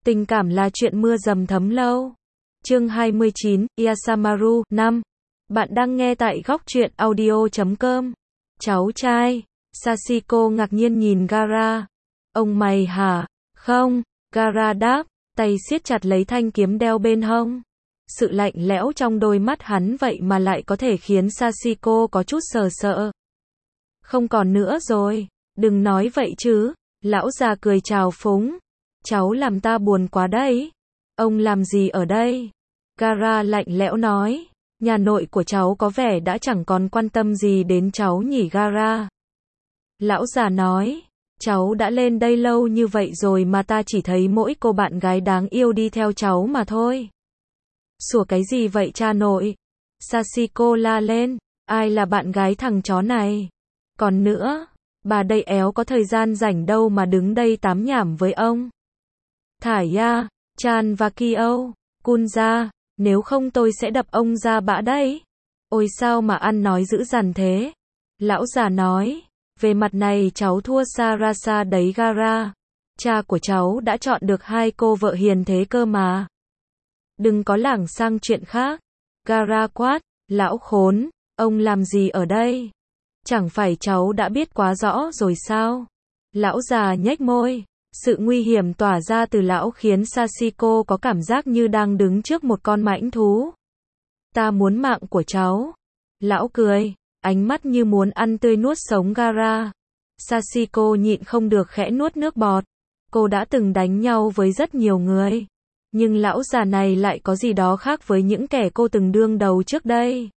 Tình cảm là chuyện mưa dầm thấm lâu. Chương 29, Yasamaru 5. Bạn đang nghe tại góc truyện audio.com. Cháu trai. Sachiko ngạc nhiên nhìn Gaara. Ông mày hả? Không. Gaara đáp, tay siết chặt lấy thanh kiếm đeo bên hông. Sự lạnh lẽo trong đôi mắt hắn vậy mà lại có thể khiến Sachiko có chút sờ sợ. Không còn nữa rồi. Đừng nói vậy chứ. Lão già cười chào phúng. Cháu làm ta buồn quá đấy. Ông làm gì ở đây? Gaara lạnh lẽo nói. Nhà nội của cháu có vẻ đã chẳng còn quan tâm gì đến cháu nhỉ Gaara. Lão già nói. Cháu đã lên đây lâu như vậy rồi mà ta chỉ thấy mỗi cô bạn gái đáng yêu đi theo cháu mà thôi. Sủa cái gì vậy cha nội? Sachiko la lên. Ai là bạn gái thằng chó này? Còn nữa, bà đây éo có thời gian rảnh đâu mà đứng đây tám nhảm với ông. Thả ya, Chan và Kyo, Kun ra, nếu không tôi sẽ đập ông ra bã đấy. Ôi sao mà ăn nói dữ dằn thế? Lão già nói, về mặt này cháu thua Sarasa đấy Gaara. Cha của cháu đã chọn được hai cô vợ hiền thế cơ mà. Đừng có lảng sang chuyện khác. Gaara quát, lão khốn, ông làm gì ở đây? Chẳng phải cháu đã biết quá rõ rồi sao? Lão già nhếch môi. Sự nguy hiểm tỏa ra từ lão khiến Sachiko có cảm giác như đang đứng trước một con mãnh thú. Ta muốn mạng của cháu. Lão cười, ánh mắt như muốn ăn tươi nuốt sống Gaara. Sachiko nhịn không được khẽ nuốt nước bọt. Cô đã từng đánh nhau với rất nhiều người. Nhưng lão già này lại có gì đó khác với những kẻ cô từng đương đầu trước đây.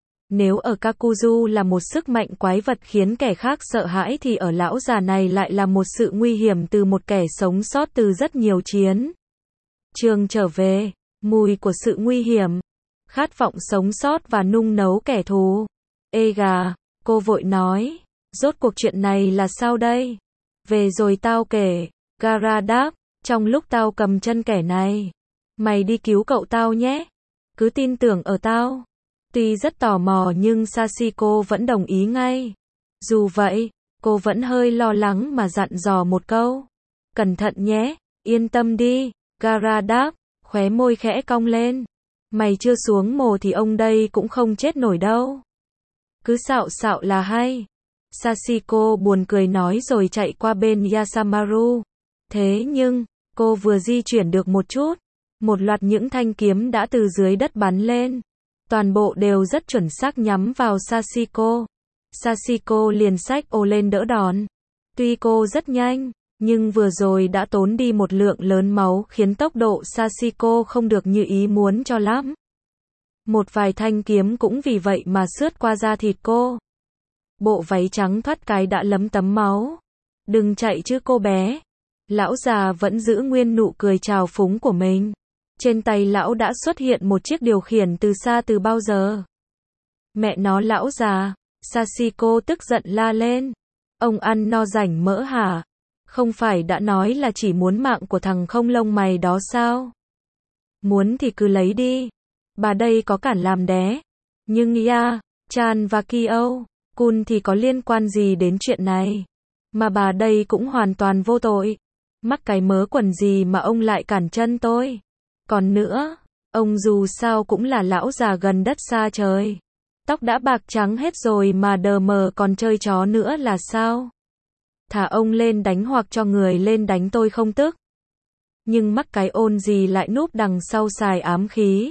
Nếu ở Kakuzu là một sức mạnh quái vật khiến kẻ khác sợ hãi thì ở lão già này lại là một sự nguy hiểm từ một kẻ sống sót từ rất nhiều chiến trường trở về, mùi của sự nguy hiểm, khát vọng sống sót và nung nấu kẻ thù. Ê gà, cô vội nói, rốt cuộc chuyện này là sao đây? Về rồi tao kể, Gaara đáp, trong lúc tao cầm chân kẻ này, mày đi cứu cậu tao nhé, cứ tin tưởng ở tao. Tuy rất tò mò nhưng Sachiko vẫn đồng ý ngay. Dù vậy, cô vẫn hơi lo lắng mà dặn dò một câu. Cẩn thận nhé, yên tâm đi, Gaara đáp, khóe môi khẽ cong lên. Mày chưa xuống mồ thì ông đây cũng không chết nổi đâu. Cứ xạo xạo là hay. Sachiko buồn cười nói rồi chạy qua bên Yasamaru. Thế nhưng, cô vừa di chuyển được một chút, một loạt những thanh kiếm đã từ dưới đất bắn lên. Toàn bộ đều rất chuẩn xác nhắm vào Sachiko. Sachiko liền xách ô lên đỡ đòn. Tuy cô rất nhanh, nhưng vừa rồi đã tốn đi một lượng lớn máu khiến tốc độ Sachiko không được như ý muốn cho lắm. Một vài thanh kiếm cũng vì vậy mà xướt qua da thịt cô. Bộ váy trắng thoát cái đã lấm tấm máu. Đừng chạy chứ cô bé. Lão già vẫn giữ nguyên nụ cười trào phúng của mình. Trên tay lão đã xuất hiện một chiếc điều khiển từ xa từ bao giờ. Mẹ nó lão già, Sachiko tức giận la lên. Ông ăn no rảnh mỡ hả? Không phải đã nói là chỉ muốn mạng của thằng không lông mày đó sao? Muốn thì cứ lấy đi. Bà đây có cản làm đé. Nhưng Chan và Kyo, Kun thì có liên quan gì đến chuyện này? Mà bà đây cũng hoàn toàn vô tội. Mắc cái mớ quần gì mà ông lại cản chân tôi? Còn nữa, ông dù sao cũng là lão già gần đất xa trời. Tóc đã bạc trắng hết rồi mà đờ mờ còn chơi chó nữa là sao? Thả ông lên đánh hoặc cho người lên đánh tôi không tức. Nhưng mắc cái ôn gì lại núp đằng sau xài ám khí.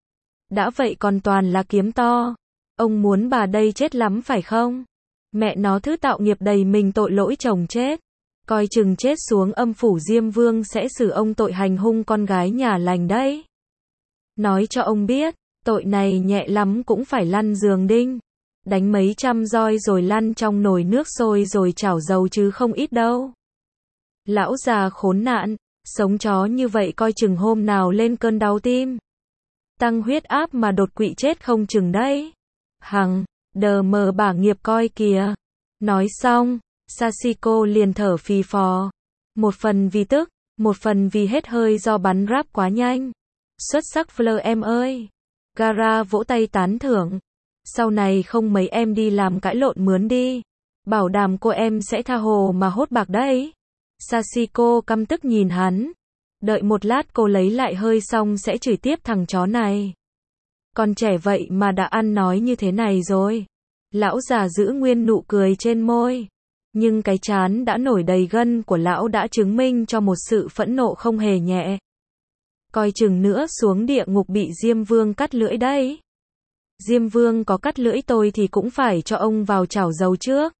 Đã vậy còn toàn là kiếm to. Ông muốn bà đây chết lắm phải không? Mẹ nó thứ tạo nghiệp đầy mình tội lỗi chồng chết. Coi chừng chết xuống âm phủ Diêm Vương sẽ xử ông tội hành hung con gái nhà lành đấy. Nói cho ông biết, tội này nhẹ lắm cũng phải lăn giường đinh. Đánh mấy trăm roi rồi lăn trong nồi nước sôi rồi chảo dầu chứ không ít đâu. Lão già khốn nạn, sống chó như vậy coi chừng hôm nào lên cơn đau tim. Tăng huyết áp mà đột quỵ chết không chừng đấy. Hằng, đờ mờ bả nghiệp coi kìa. Nói xong, Sachiko liền thở phì phò. Một phần vì tức, một phần vì hết hơi do bắn ráp quá nhanh. Xuất sắc Fleur em ơi. Gaara vỗ tay tán thưởng. Sau này không mấy em đi làm cãi lộn mướn đi. Bảo đảm cô em sẽ tha hồ mà hốt bạc đấy. Sachiko căm tức nhìn hắn. Đợi một lát cô lấy lại hơi xong sẽ chửi tiếp thằng chó này. Còn trẻ vậy mà đã ăn nói như thế này rồi. Lão già giữ nguyên nụ cười trên môi. Nhưng cái trán đã nổi đầy gân của lão đã chứng minh cho một sự phẫn nộ không hề nhẹ. Coi chừng nữa xuống địa ngục bị Diêm Vương cắt lưỡi đấy. Diêm Vương có cắt lưỡi tôi thì cũng phải cho ông vào chảo dầu trước.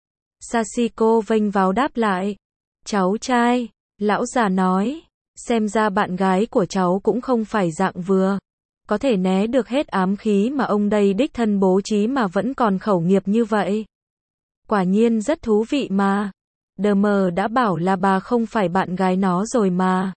Sachiko vênh váo đáp lại. Cháu trai, lão già nói, xem ra bạn gái của cháu cũng không phải dạng vừa. Có thể né được hết ám khí mà ông đây đích thân bố trí mà vẫn còn khẩu nghiệp như vậy. Quả nhiên rất thú vị mà. DM đã bảo là bà không phải bạn gái nó rồi mà.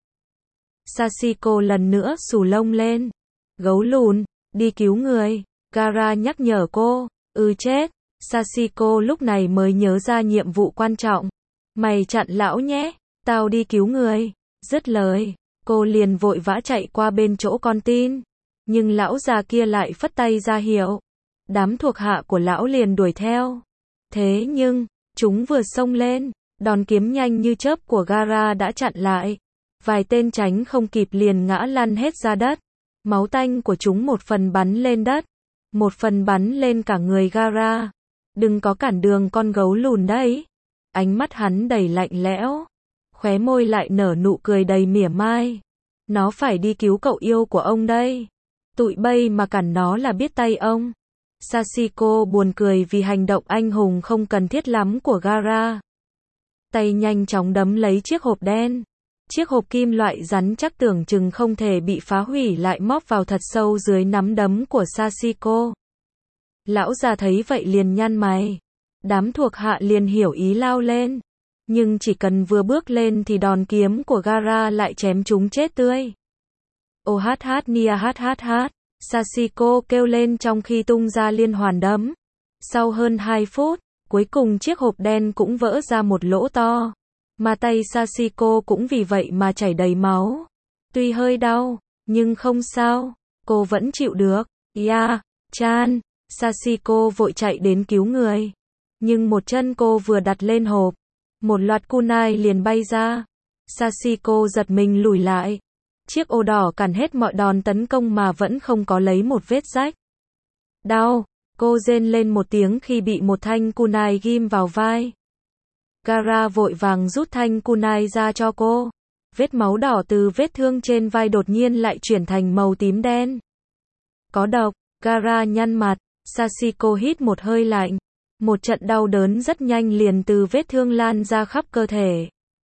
Sachiko lần nữa xù lông lên. Gấu lùn, đi cứu người. Gaara nhắc nhở cô. Chết. Sachiko lúc này mới nhớ ra nhiệm vụ quan trọng. Mày chặn lão nhé. Tao đi cứu người. Dứt lời, cô liền vội vã chạy qua bên chỗ con tin. Nhưng lão già kia lại phất tay ra hiệu. Đám thuộc hạ của lão liền đuổi theo. Thế nhưng, chúng vừa xông lên, đòn kiếm nhanh như chớp của Gaara đã chặn lại. Vài tên tránh không kịp liền ngã lăn hết ra đất. Máu tanh của chúng một phần bắn lên đất, một phần bắn lên cả người Gaara. Đừng có cản đường con gấu lùn đấy. Ánh mắt hắn đầy lạnh lẽo. Khóe môi lại nở nụ cười đầy mỉa mai. Nó phải đi cứu cậu yêu của ông đây. Tụi bay mà cản nó là biết tay ông. Sachiko buồn cười vì hành động anh hùng không cần thiết lắm của Gaara. Tay nhanh chóng đấm lấy chiếc hộp đen. Chiếc hộp kim loại rắn chắc tưởng chừng không thể bị phá hủy lại móp vào thật sâu dưới nắm đấm của Sachiko. Lão già thấy vậy liền nhăn mày. Đám thuộc hạ liền hiểu ý lao lên. Nhưng chỉ cần vừa bước lên thì đòn kiếm của Gaara lại chém chúng chết tươi. Nia Sachiko kêu lên trong khi tung ra liên hoàn đấm. Sau hơn 2 phút, cuối cùng chiếc hộp đen cũng vỡ ra một lỗ to. Mà tay Sachiko cũng vì vậy mà chảy đầy máu. Tuy hơi đau, nhưng không sao, cô vẫn chịu được. Chan, Sachiko vội chạy đến cứu người. Nhưng một chân cô vừa đặt lên hộp, một loạt kunai liền bay ra. Sachiko giật mình lùi lại. Chiếc ô đỏ cản hết mọi đòn tấn công mà vẫn không có lấy một vết rách. Đau, cô rên lên một tiếng khi bị một thanh kunai ghim vào vai. Gaara vội vàng rút thanh kunai ra cho cô. Vết máu đỏ từ vết thương trên vai đột nhiên lại chuyển thành màu tím đen. Có độc, Gaara nhăn mặt, Sachiko hít một hơi lạnh. Một trận đau đớn rất nhanh liền từ vết thương lan ra khắp cơ thể.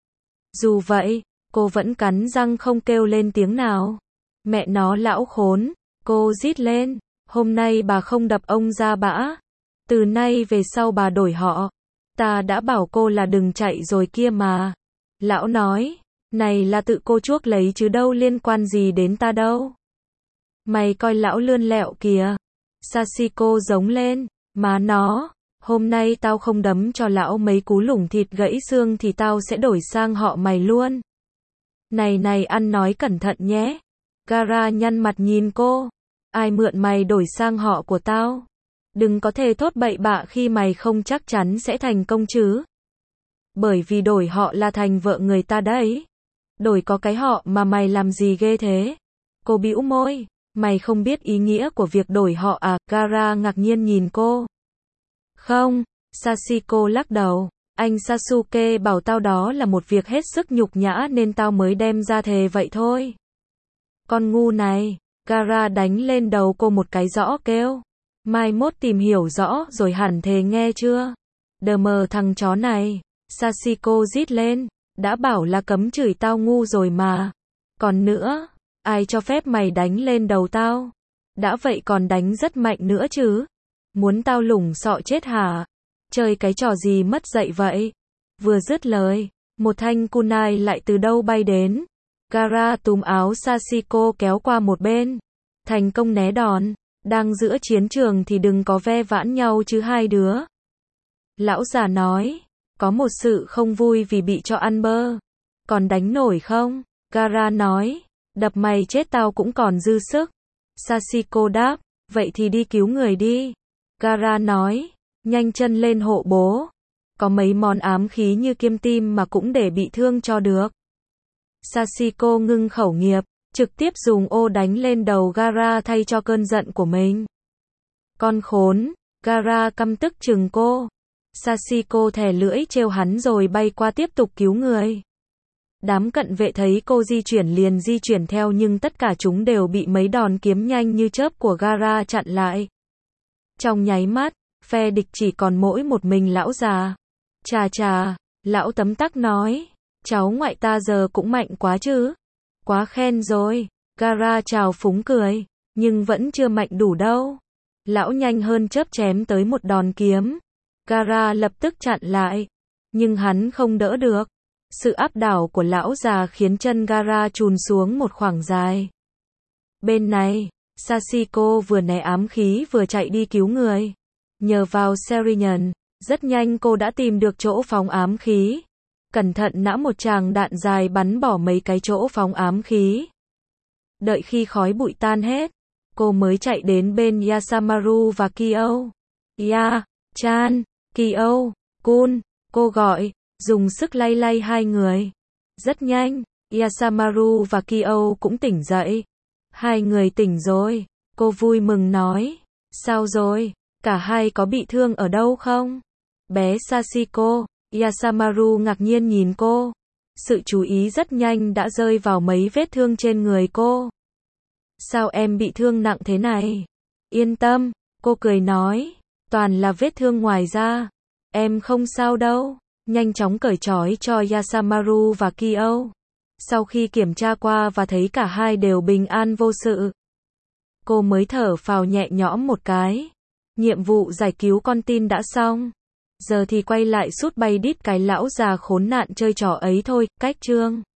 Dù vậy, cô vẫn cắn răng không kêu lên tiếng nào. Mẹ nó lão khốn, cô rít lên. Hôm nay bà không đập ông ra bã. Từ nay về sau bà đổi họ. Ta đã bảo cô là đừng chạy rồi kia mà. Lão nói, này là tự cô chuốc lấy chứ đâu liên quan gì đến ta đâu. Mày coi lão lươn lẹo kìa. Sachiko giống lên, má nó, hôm nay tao không đấm cho lão mấy cú lủng thịt gãy xương thì tao sẽ đổi sang họ mày luôn. Này ăn nói cẩn thận nhé. Gaara nhăn mặt nhìn cô. Ai mượn mày đổi sang họ của tao? Đừng có thề thốt bậy bạ khi mày không chắc chắn sẽ thành công chứ. Bởi vì đổi họ là thành vợ người ta đấy. Đổi có cái họ mà mày làm gì ghê thế? Cô bĩu môi. Mày không biết ý nghĩa của việc đổi họ à? Gaara ngạc nhiên nhìn cô. Không, Sachiko lắc đầu. Anh Sasuke bảo tao đó là một việc hết sức nhục nhã nên tao mới đem ra thề vậy thôi. Con ngu này, Gaara đánh lên đầu cô một cái rõ kêu. Mai mốt tìm hiểu rõ rồi hẳn thề nghe chưa? Thằng chó này, Sachiko rít lên, đã bảo là cấm chửi tao ngu rồi mà. Còn nữa, ai cho phép mày đánh lên đầu tao? Đã vậy còn đánh rất mạnh nữa chứ? Muốn tao lủng sọ chết hả? Chơi cái trò gì mất dạy vậy? Vừa dứt lời, một thanh kunai lại từ đâu bay đến. Gaara túm áo Sachiko kéo qua một bên. Thành công né đòn. Đang giữa chiến trường thì đừng có ve vãn nhau chứ hai đứa. Lão già nói, có một sự không vui vì bị cho ăn bơ. Còn đánh nổi không? Gaara nói, đập mày chết tao cũng còn dư sức. Sachiko đáp, vậy thì đi cứu người đi. Gaara nói, nhanh chân lên hộ bố. Có mấy món ám khí như kim tim mà cũng để bị thương cho được. Sachiko ngưng khẩu nghiệp, trực tiếp dùng ô đánh lên đầu Gaara thay cho cơn giận của mình. Con khốn, Gaara căm tức trừng cô. Sachiko thè lưỡi trêu hắn rồi bay qua tiếp tục cứu người. Đám cận vệ thấy cô di chuyển liền di chuyển theo nhưng tất cả chúng đều bị mấy đòn kiếm nhanh như chớp của Gaara chặn lại. Trong nháy mắt, phe địch chỉ còn mỗi một mình lão già. Chà chà, lão tấm tắc nói, cháu ngoại ta giờ cũng mạnh quá chứ. Quá khen rồi, Gaara trào phúng cười, nhưng vẫn chưa mạnh đủ đâu. Lão nhanh hơn chớp chém tới một đòn kiếm. Gaara lập tức chặn lại, nhưng hắn không đỡ được. Sự áp đảo của lão già khiến chân Gaara chùn xuống một khoảng dài. Bên này, Sachiko vừa né ám khí vừa chạy đi cứu người. Nhờ vào Serian, rất nhanh cô đã tìm được chỗ phóng ám khí. Cẩn thận nã một tràng đạn dài bắn bỏ mấy cái chỗ phóng ám khí. Đợi khi khói bụi tan hết, cô mới chạy đến bên Yasamaru và Kyo. Ya-chan, Kyo-kun, cô gọi, dùng sức lay lay hai người. Rất nhanh, Yasamaru và Kyo cũng tỉnh dậy. Hai người tỉnh rồi, cô vui mừng nói. Sao rồi, cả hai có bị thương ở đâu không? Bé Sachiko, Yasamaru ngạc nhiên nhìn cô. Sự chú ý rất nhanh đã rơi vào mấy vết thương trên người cô. Sao em bị thương nặng thế này? Yên tâm, cô cười nói. Toàn là vết thương ngoài da. Em không sao đâu. Nhanh chóng cởi trói cho Yasamaru và Kyo. Sau khi kiểm tra qua và thấy cả hai đều bình an vô sự, cô mới thở phào nhẹ nhõm một cái. Nhiệm vụ giải cứu con tin đã xong. Giờ thì quay lại sút bay đít cái lão già khốn nạn chơi trò ấy thôi. Cách chương